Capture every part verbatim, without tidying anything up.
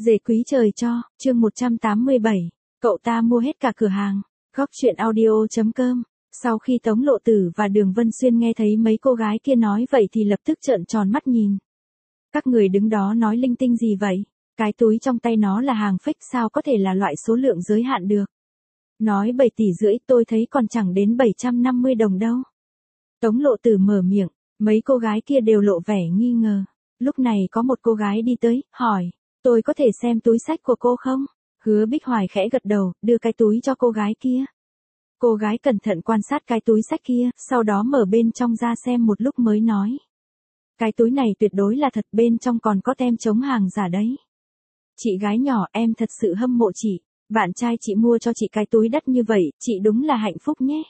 Dề quý trời cho, chương một trăm tám mươi bảy, cậu ta mua hết cả cửa hàng. Góc chuyện audio.com. Sau khi Tống Lộ Tử và Đường Vân Xuyên nghe thấy mấy cô gái kia nói vậy thì lập tức trợn tròn mắt nhìn. Các người đứng đó nói linh tinh gì vậy? Cái túi trong tay nó là hàng fake, sao có thể là loại số lượng giới hạn được? Nói bảy tỷ rưỡi, tôi thấy còn chẳng đến bảy trăm năm mươi đồng đâu. Tống Lộ Tử mở miệng, mấy cô gái kia đều lộ vẻ nghi ngờ. Lúc này có một cô gái đi tới, hỏi, tôi có thể xem túi xách của cô không? Hứa Bích Hoài khẽ gật đầu, đưa cái túi cho cô gái kia. Cô gái cẩn thận quan sát cái túi xách kia, sau đó mở bên trong ra xem một lúc mới nói. Cái túi này tuyệt đối là thật, bên trong còn có tem chống hàng giả đấy. Chị gái nhỏ, em thật sự hâm mộ chị. Bạn trai chị mua cho chị cái túi đắt như vậy, chị đúng là hạnh phúc nhé.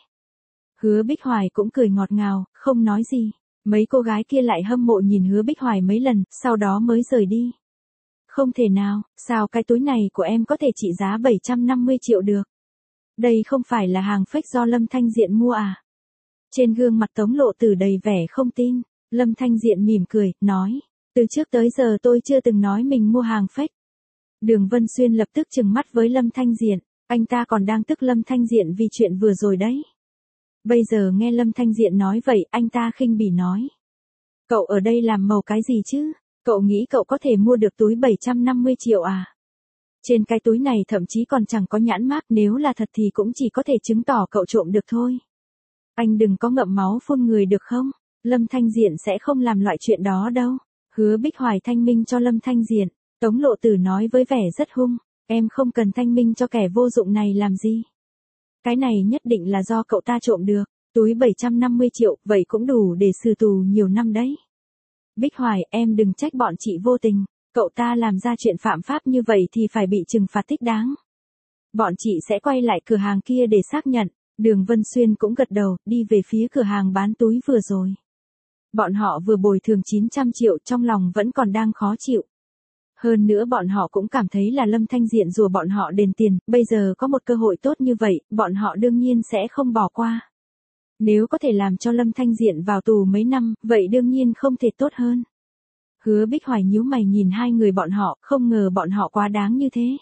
Hứa Bích Hoài cũng cười ngọt ngào, không nói gì. Mấy cô gái kia lại hâm mộ nhìn Hứa Bích Hoài mấy lần, sau đó mới rời đi. Không thể nào, sao cái túi này của em có thể trị giá bảy trăm năm mươi triệu được? Đây không phải là hàng fake do Lâm Thanh Diện mua à? Trên gương mặt Tống Lộ Tử đầy vẻ không tin, Lâm Thanh Diện mỉm cười, nói, từ trước tới giờ tôi chưa từng nói mình mua hàng fake. Đường Vân Xuyên lập tức trừng mắt với Lâm Thanh Diện, anh ta còn đang tức Lâm Thanh Diện vì chuyện vừa rồi đấy. Bây giờ nghe Lâm Thanh Diện nói vậy, anh ta khinh bỉ nói. Cậu ở đây làm màu cái gì chứ? Cậu nghĩ cậu có thể mua được túi bảy trăm năm mươi triệu à? Trên cái túi này thậm chí còn chẳng có nhãn mác, nếu là thật thì cũng chỉ có thể chứng tỏ cậu trộm được thôi. Anh đừng có ngậm máu phun người được không? Lâm Thanh Diện sẽ không làm loại chuyện đó đâu. Hứa Bích Hoài thanh minh cho Lâm Thanh Diện. Tống Lộ Tử nói với vẻ rất hung, em không cần thanh minh cho kẻ vô dụng này làm gì. Cái này nhất định là do cậu ta trộm được, túi bảy trăm năm mươi triệu, vậy cũng đủ để xử tù nhiều năm đấy. Bích Hoài, em đừng trách bọn chị vô tình, cậu ta làm ra chuyện phạm pháp như vậy thì phải bị trừng phạt thích đáng. Bọn chị sẽ quay lại cửa hàng kia để xác nhận. Đường Vân Xuyên cũng gật đầu, đi về phía cửa hàng bán túi vừa rồi. Bọn họ vừa bồi thường chín trăm triệu, trong lòng vẫn còn đang khó chịu. Hơn nữa bọn họ cũng cảm thấy là Lâm Thanh Diện rùa bọn họ đền tiền, bây giờ có một cơ hội tốt như vậy, bọn họ đương nhiên sẽ không bỏ qua. Nếu có thể làm cho Lâm Thanh Diện vào tù mấy năm, vậy đương nhiên không thể tốt hơn. Hứa Bích Hoài nhíu mày nhìn hai người bọn họ, không ngờ bọn họ quá đáng như thế.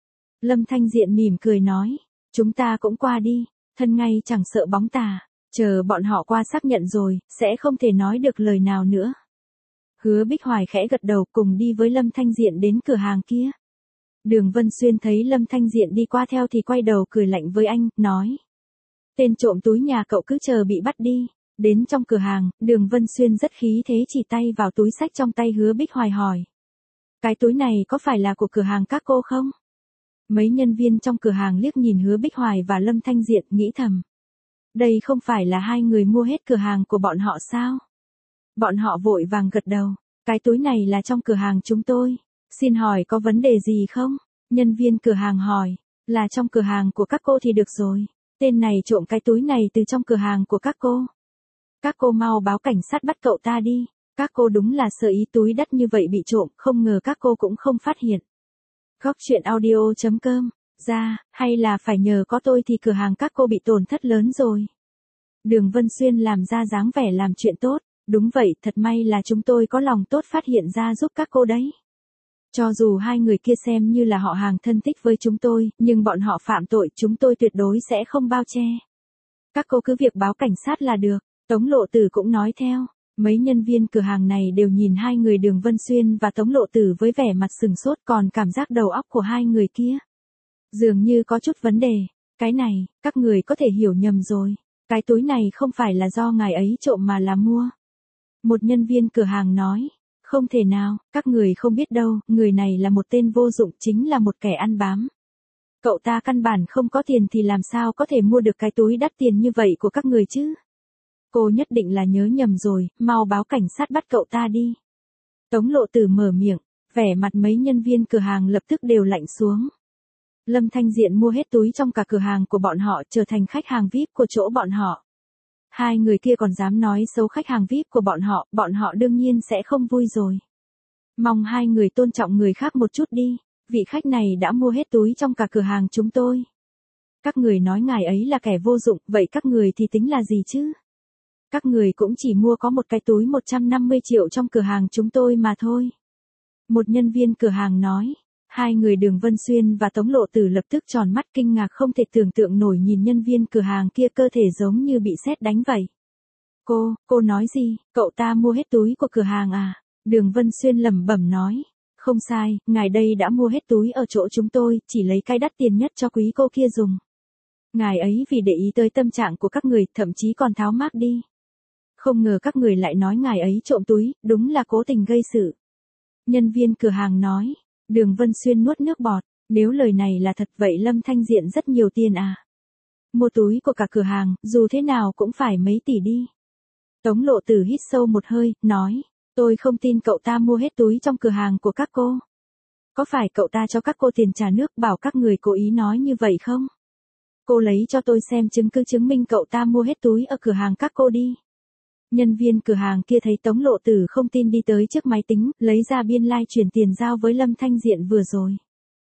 Lâm Thanh Diện mỉm cười nói, chúng ta cũng qua đi, thân ngay chẳng sợ bóng tà, chờ bọn họ qua xác nhận rồi, sẽ không thể nói được lời nào nữa. Hứa Bích Hoài khẽ gật đầu cùng đi với Lâm Thanh Diện đến cửa hàng kia. Đường Vân Xuyên thấy Lâm Thanh Diện đi qua theo thì quay đầu cười lạnh với anh, nói. Tên trộm túi nhà cậu cứ chờ bị bắt đi. Đến trong cửa hàng, Đường Vân Xuyên rất khí thế chỉ tay vào túi xách trong tay Hứa Bích Hoài hỏi. Cái túi này có phải là của cửa hàng các cô không? Mấy nhân viên trong cửa hàng liếc nhìn Hứa Bích Hoài và Lâm Thanh Diện, nghĩ thầm. Đây không phải là hai người mua hết cửa hàng của bọn họ sao? Bọn họ vội vàng gật đầu. Cái túi này là trong cửa hàng chúng tôi. Xin hỏi có vấn đề gì không? Nhân viên cửa hàng hỏi. Là trong cửa hàng của các cô thì được rồi. Tên này trộm cái túi này từ trong cửa hàng của các cô. Các cô mau báo cảnh sát bắt cậu ta đi. Các cô đúng là sơ ý túi đắt như vậy bị trộm, không ngờ các cô cũng không phát hiện. Góc chuyện audio.com. Ra, hay là phải nhờ có tôi thì cửa hàng các cô bị tổn thất lớn rồi. Đường Vân Xuyên làm ra dáng vẻ làm chuyện tốt. Đúng vậy, thật may là chúng tôi có lòng tốt phát hiện ra giúp các cô đấy. Cho dù hai người kia xem như là họ hàng thân thích với chúng tôi, nhưng bọn họ phạm tội chúng tôi tuyệt đối sẽ không bao che. Các cô cứ việc báo cảnh sát là được. Tống Lộ Tử cũng nói theo. Mấy nhân viên cửa hàng này đều nhìn hai người Đường Vân Xuyên và Tống Lộ Tử với vẻ mặt sừng sốt, còn cảm giác đầu óc của hai người kia dường như có chút vấn đề. Cái này, các người có thể hiểu nhầm rồi. Cái túi này không phải là do ngài ấy trộm mà là mua. Một nhân viên cửa hàng nói, không thể nào, các người không biết đâu, người này là một tên vô dụng, chính là một kẻ ăn bám. Cậu ta căn bản không có tiền thì làm sao có thể mua được cái túi đắt tiền như vậy của các người chứ? Cô nhất định là nhớ nhầm rồi, mau báo cảnh sát bắt cậu ta đi. Tống Lộ Tử mở miệng, vẻ mặt mấy nhân viên cửa hàng lập tức đều lạnh xuống. Lâm Thanh Diện mua hết túi trong cả cửa hàng của bọn họ, trở thành khách hàng vi ai pi của chỗ bọn họ. Hai người kia còn dám nói xấu khách hàng vi ai pi của bọn họ, bọn họ đương nhiên sẽ không vui rồi. Mong hai người tôn trọng người khác một chút đi, vị khách này đã mua hết túi trong cả cửa hàng chúng tôi. Các người nói ngài ấy là kẻ vô dụng, vậy các người thì tính là gì chứ? Các người cũng chỉ mua có một cái túi một trăm năm mươi triệu trong cửa hàng chúng tôi mà thôi. Một nhân viên cửa hàng nói, Hai người Đường Vân Xuyên và Tống Lộ Tử lập tức tròn mắt kinh ngạc không thể tưởng tượng nổi nhìn nhân viên cửa hàng kia cơ thể giống như bị sét đánh vậy. Cô, cô nói gì, cậu ta mua hết túi của cửa hàng à? Đường Vân Xuyên lẩm bẩm nói. Không sai, ngài đây đã mua hết túi ở chỗ chúng tôi, chỉ lấy cái đắt tiền nhất cho quý cô kia dùng. Ngài ấy vì để ý tới tâm trạng của các người, thậm chí còn tháo mác đi. Không ngờ các người lại nói ngài ấy trộm túi, đúng là cố tình gây sự. Nhân viên cửa hàng nói. Đường Vân Xuyên nuốt nước bọt, nếu lời này là thật vậy Lâm Thanh Diện rất nhiều tiền à? Mua túi của cả cửa hàng, dù thế nào cũng phải mấy tỷ đi. Tống Lộ Tử hít sâu một hơi, nói, tôi không tin cậu ta mua hết túi trong cửa hàng của các cô. Có phải cậu ta cho các cô tiền trà nước bảo các người cố ý nói như vậy không? Cô lấy cho tôi xem chứng cứ chứng minh cậu ta mua hết túi ở cửa hàng các cô đi. Nhân viên cửa hàng kia thấy Tống Lộ Tử không tin đi tới trước máy tính, lấy ra biên lai like chuyển tiền giao với Lâm Thanh Diện vừa rồi.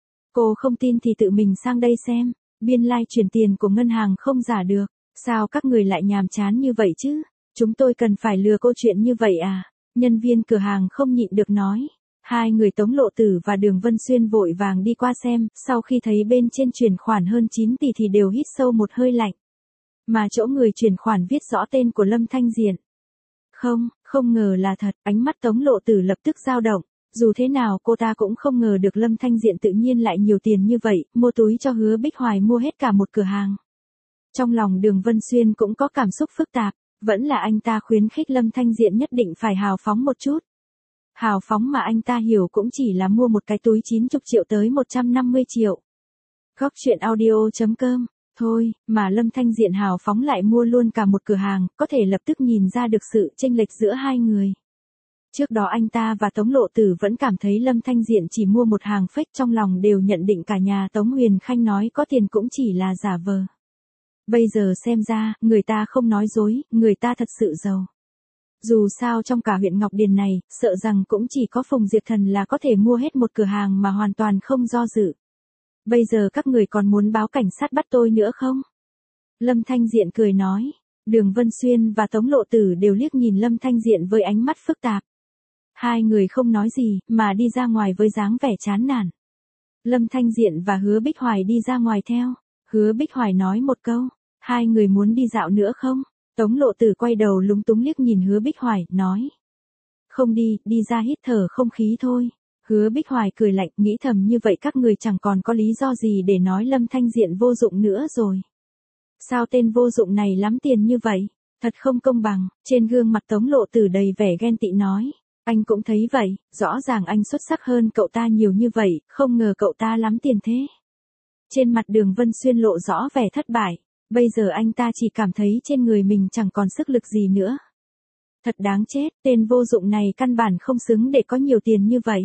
Cô không tin thì tự mình sang đây xem, biên lai like chuyển tiền của ngân hàng không giả được, sao các người lại nhàm chán như vậy chứ? Chúng tôi cần phải lừa cô chuyện như vậy à? Nhân viên cửa hàng không nhịn được nói. Hai người Tống Lộ Tử và Đường Vân Xuyên vội vàng đi qua xem, sau khi thấy bên trên chuyển khoản hơn chín tỷ thì đều hít sâu một hơi lạnh. Mà chỗ người chuyển khoản viết rõ tên của Lâm Thanh Diện. Không, không ngờ là thật, ánh mắt Tống Lộ Tử lập tức dao động. Dù thế nào cô ta cũng không ngờ được Lâm Thanh Diện tự nhiên lại nhiều tiền như vậy, mua túi cho Hứa Bích Hoài mua hết cả một cửa hàng. Trong lòng Đường Vân Xuyên cũng có cảm xúc phức tạp, vẫn là anh ta khuyến khích Lâm Thanh Diện nhất định phải hào phóng một chút. Hào phóng mà anh ta hiểu cũng chỉ là mua một cái túi chín mươi triệu tới một trăm năm mươi triệu. Góc truyện audio chấm com. Thôi, mà Lâm Thanh Diện hào phóng lại mua luôn cả một cửa hàng, có thể lập tức nhìn ra được sự chênh lệch giữa hai người. Trước đó anh ta và Tống Lộ Tử vẫn cảm thấy Lâm Thanh Diện chỉ mua một hàng fake, trong lòng đều nhận định cả nhà Tống Huyền Khanh nói có tiền cũng chỉ là giả vờ. Bây giờ xem ra, người ta không nói dối, người ta thật sự giàu. Dù sao trong cả huyện Ngọc Điền này, sợ rằng cũng chỉ có Phùng Diệp Thần là có thể mua hết một cửa hàng mà hoàn toàn không do dự. Bây giờ các người còn muốn báo cảnh sát bắt tôi nữa không? Lâm Thanh Diện cười nói. Đường Vân Xuyên và Tống Lộ Tử đều liếc nhìn Lâm Thanh Diện với ánh mắt phức tạp. Hai người không nói gì, mà đi ra ngoài với dáng vẻ chán nản. Lâm Thanh Diện và Hứa Bích Hoài đi ra ngoài theo. Hứa Bích Hoài nói một câu. Hai người muốn đi dạo nữa không? Tống Lộ Tử quay đầu lúng túng liếc nhìn Hứa Bích Hoài, nói. Không đi, đi ra hít thở không khí thôi. Hứa Bích Hoài cười lạnh, nghĩ thầm như vậy các người chẳng còn có lý do gì để nói Lâm Thanh Diện vô dụng nữa rồi. Sao tên vô dụng này lắm tiền như vậy? Thật không công bằng. Trên gương mặt Tống Lộ Tử đầy vẻ ghen tị nói. Anh cũng thấy vậy, rõ ràng anh xuất sắc hơn cậu ta nhiều như vậy, không ngờ cậu ta lắm tiền thế. Trên mặt Đường Vân Xuyên lộ rõ vẻ thất bại. Bây giờ anh ta chỉ cảm thấy trên người mình chẳng còn sức lực gì nữa. Thật đáng chết, tên vô dụng này căn bản không xứng để có nhiều tiền như vậy.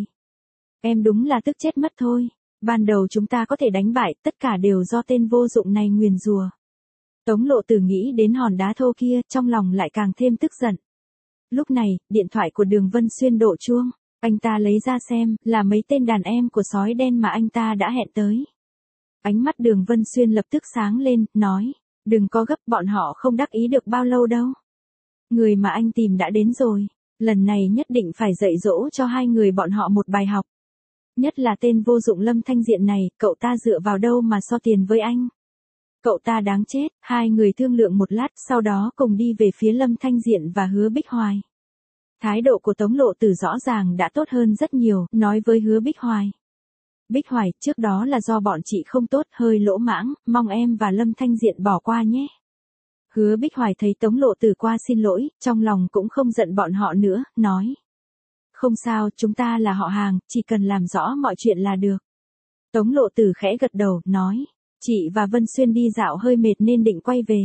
Em đúng là tức chết mất thôi. Ban đầu chúng ta có thể đánh bại, tất cả đều do tên vô dụng này nguyền rủa. Tống Lộ Tử nghĩ đến hòn đá thô kia, trong lòng lại càng thêm tức giận. Lúc này, điện thoại của Đường Vân Xuyên đổ chuông. Anh ta lấy ra xem, là mấy tên đàn em của sói đen mà anh ta đã hẹn tới. Ánh mắt Đường Vân Xuyên lập tức sáng lên, nói. Đừng có gấp, bọn họ không đắc ý được bao lâu đâu. Người mà anh tìm đã đến rồi. Lần này nhất định phải dạy dỗ cho hai người bọn họ một bài học. Nhất là tên vô dụng Lâm Thanh Diện này, cậu ta dựa vào đâu mà so tiền với anh. Cậu ta đáng chết. Hai người thương lượng một lát, sau đó cùng đi về phía Lâm Thanh Diện và Hứa Bích Hoài. Thái độ của Tống Lộ Tử rõ ràng đã tốt hơn rất nhiều, nói với Hứa Bích Hoài. Bích Hoài, trước đó là do bọn chị không tốt, hơi lỗ mãng, mong em và Lâm Thanh Diện bỏ qua nhé. Hứa Bích Hoài thấy Tống Lộ Tử qua xin lỗi, trong lòng cũng không giận bọn họ nữa, nói. Không sao, chúng ta là họ hàng, chỉ cần làm rõ mọi chuyện là được. Tống Lộ Tử khẽ gật đầu, nói. Chị và Vân Xuyên đi dạo hơi mệt nên định quay về.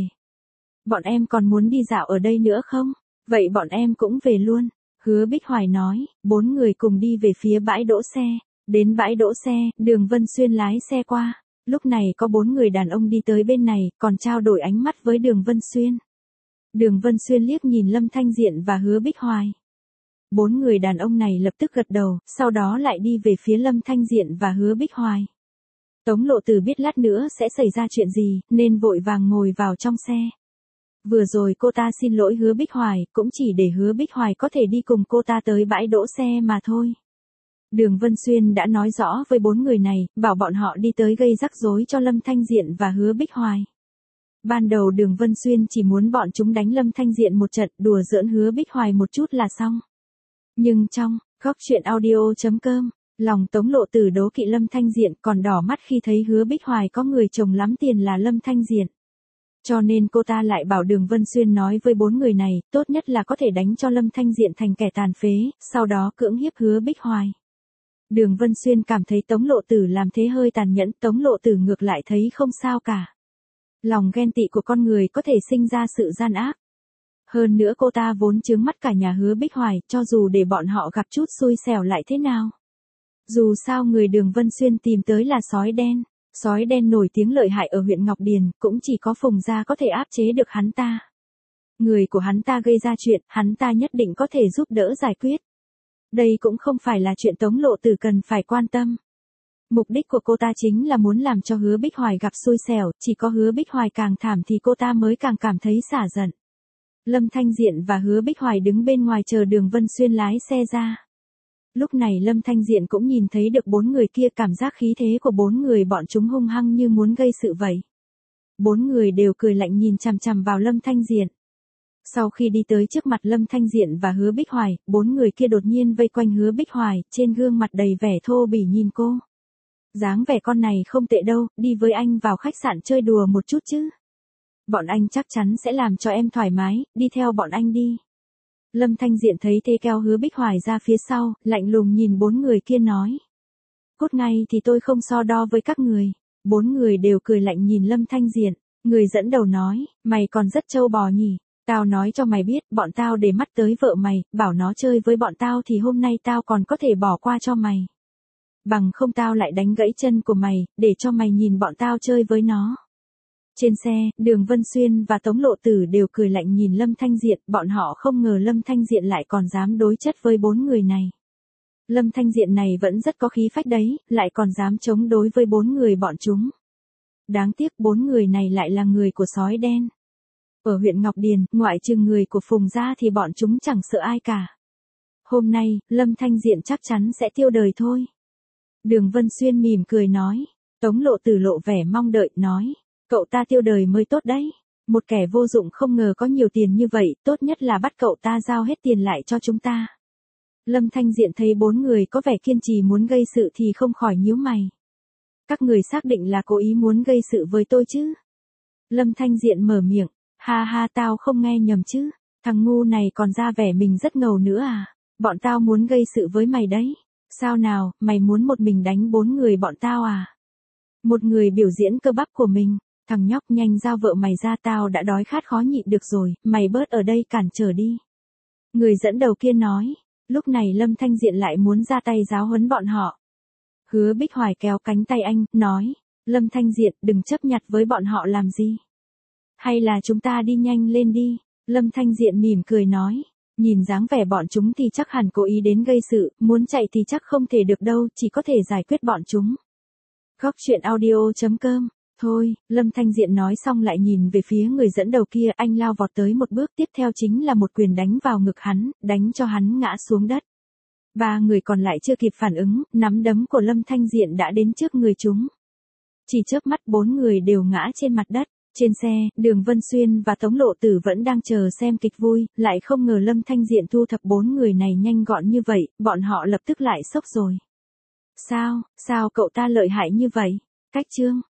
Bọn em còn muốn đi dạo ở đây nữa không? Vậy bọn em cũng về luôn. Hứa Bích Hoài nói, bốn người cùng đi về phía bãi đỗ xe. Đến bãi đỗ xe, Đường Vân Xuyên lái xe qua. Lúc này có bốn người đàn ông đi tới bên này, còn trao đổi ánh mắt với Đường Vân Xuyên. Đường Vân Xuyên liếc nhìn Lâm Thanh Diện và Hứa Bích Hoài. Bốn người đàn ông này lập tức gật đầu, sau đó lại đi về phía Lâm Thanh Diện và Hứa Bích Hoài. Tống Lộ Tử biết lát nữa sẽ xảy ra chuyện gì, nên vội vàng ngồi vào trong xe. Vừa rồi cô ta xin lỗi Hứa Bích Hoài, cũng chỉ để Hứa Bích Hoài có thể đi cùng cô ta tới bãi đỗ xe mà thôi. Đường Vân Xuyên đã nói rõ với bốn người này, bảo bọn họ đi tới gây rắc rối cho Lâm Thanh Diện và Hứa Bích Hoài. Ban đầu Đường Vân Xuyên chỉ muốn bọn chúng đánh Lâm Thanh Diện một trận, đùa giỡn Hứa Bích Hoài một chút là xong. Nhưng trong góc truyện audio.com, lòng Tống Lộ Tử đố kỵ Lâm Thanh Diện, còn đỏ mắt khi thấy Hứa Bích Hoài có người chồng lắm tiền là Lâm Thanh Diện. Cho nên cô ta lại bảo Đường Vân Xuyên nói với bốn người này, tốt nhất là có thể đánh cho Lâm Thanh Diện thành kẻ tàn phế, sau đó cưỡng hiếp Hứa Bích Hoài. Đường Vân Xuyên cảm thấy Tống Lộ Tử làm thế hơi tàn nhẫn, Tống Lộ Tử ngược lại thấy không sao cả. Lòng ghen tị của con người có thể sinh ra sự gian ác. Hơn nữa cô ta vốn chướng mắt cả nhà Hứa Bích Hoài, cho dù để bọn họ gặp chút xui xẻo lại thế nào. Dù sao người Đường Vân Xuyên tìm tới là sói đen. Sói đen nổi tiếng lợi hại ở huyện Ngọc Điền, cũng chỉ có Phùng gia có thể áp chế được hắn ta. Người của hắn ta gây ra chuyện, hắn ta nhất định có thể giúp đỡ giải quyết. Đây cũng không phải là chuyện Tống Lộ Tử cần phải quan tâm. Mục đích của cô ta chính là muốn làm cho Hứa Bích Hoài gặp xui xẻo, chỉ có Hứa Bích Hoài càng thảm thì cô ta mới càng cảm thấy xả giận. Lâm Thanh Diện và Hứa Bích Hoài đứng bên ngoài chờ Đường Vân Xuyên lái xe ra. Lúc này Lâm Thanh Diện cũng nhìn thấy được bốn người kia, cảm giác khí thế của bốn người bọn chúng hung hăng như muốn gây sự vậy. Bốn người đều cười lạnh nhìn chằm chằm vào Lâm Thanh Diện. Sau khi đi tới trước mặt Lâm Thanh Diện và Hứa Bích Hoài, bốn người kia đột nhiên vây quanh Hứa Bích Hoài, trên gương mặt đầy vẻ thô bỉ nhìn cô. Dáng vẻ con này không tệ đâu, đi với anh vào khách sạn chơi đùa một chút chứ. Bọn anh chắc chắn sẽ làm cho em thoải mái, đi theo bọn anh đi. Lâm Thanh Diện thấy thế kéo Hứa Bích Hoài ra phía sau, lạnh lùng nhìn bốn người kia nói. Cút ngay thì tôi không so đo với các người. Bốn người đều cười lạnh nhìn Lâm Thanh Diện. Người dẫn đầu nói, mày còn rất trâu bò nhỉ. Tao nói cho mày biết, bọn tao để mắt tới vợ mày, bảo nó chơi với bọn tao thì hôm nay tao còn có thể bỏ qua cho mày. Bằng không tao lại đánh gãy chân của mày, để cho mày nhìn bọn tao chơi với nó. Trên xe, Đường Vân Xuyên và Tống Lộ Tử đều cười lạnh nhìn Lâm Thanh Diện, bọn họ không ngờ Lâm Thanh Diện lại còn dám đối chất với bốn người này. Lâm Thanh Diện này vẫn rất có khí phách đấy, lại còn dám chống đối với bốn người bọn chúng. Đáng tiếc bốn người này lại là người của sói đen. Ở huyện Ngọc Điền, ngoại trừ người của Phùng gia thì bọn chúng chẳng sợ ai cả. Hôm nay, Lâm Thanh Diện chắc chắn sẽ tiêu đời thôi. Đường Vân Xuyên mỉm cười nói. Tống Lộ Tử lộ vẻ mong đợi, nói. Cậu ta tiêu đời mới tốt đấy. Một kẻ vô dụng không ngờ có nhiều tiền như vậy, tốt nhất là bắt cậu ta giao hết tiền lại cho chúng ta. Lâm Thanh Diện thấy bốn người có vẻ kiên trì muốn gây sự thì không khỏi nhíu mày. Các người xác định là cố ý muốn gây sự với tôi chứ? Lâm Thanh Diện mở miệng. Ha ha, tao không nghe nhầm chứ. Thằng ngu này còn ra vẻ mình rất ngầu nữa à. Bọn tao muốn gây sự với mày đấy. Sao nào, mày muốn một mình đánh bốn người bọn tao à? Một người biểu diễn cơ bắp của mình. Thằng nhóc, nhanh giao vợ mày ra, tao đã đói khát khó nhịn được rồi, mày bớt ở đây cản trở đi. Người dẫn đầu kia nói. Lúc này Lâm Thanh Diện lại muốn ra tay giáo huấn bọn họ. Hứa Bích Hoài kéo cánh tay anh, nói. Lâm Thanh Diện, đừng chấp nhặt với bọn họ làm gì. Hay là chúng ta đi nhanh lên đi. Lâm Thanh Diện mỉm cười nói. Nhìn dáng vẻ bọn chúng thì chắc hẳn cố ý đến gây sự, muốn chạy thì chắc không thể được đâu, chỉ có thể giải quyết bọn chúng. Góc truyện audio.com. Thôi, Lâm Thanh Diện nói xong lại nhìn về phía người dẫn đầu kia, anh lao vọt tới một bước, tiếp theo chính là một quyền đánh vào ngực hắn, đánh cho hắn ngã xuống đất. Ba người còn lại chưa kịp phản ứng, nắm đấm của Lâm Thanh Diện đã đến trước người chúng. Chỉ chớp mắt bốn người đều ngã trên mặt đất. Trên xe, Đường Vân Xuyên và Tống Lộ Tử vẫn đang chờ xem kịch vui, lại không ngờ Lâm Thanh Diện thu thập bốn người này nhanh gọn như vậy, bọn họ lập tức lại sốc rồi. Sao, sao cậu ta lợi hại như vậy? Cách chương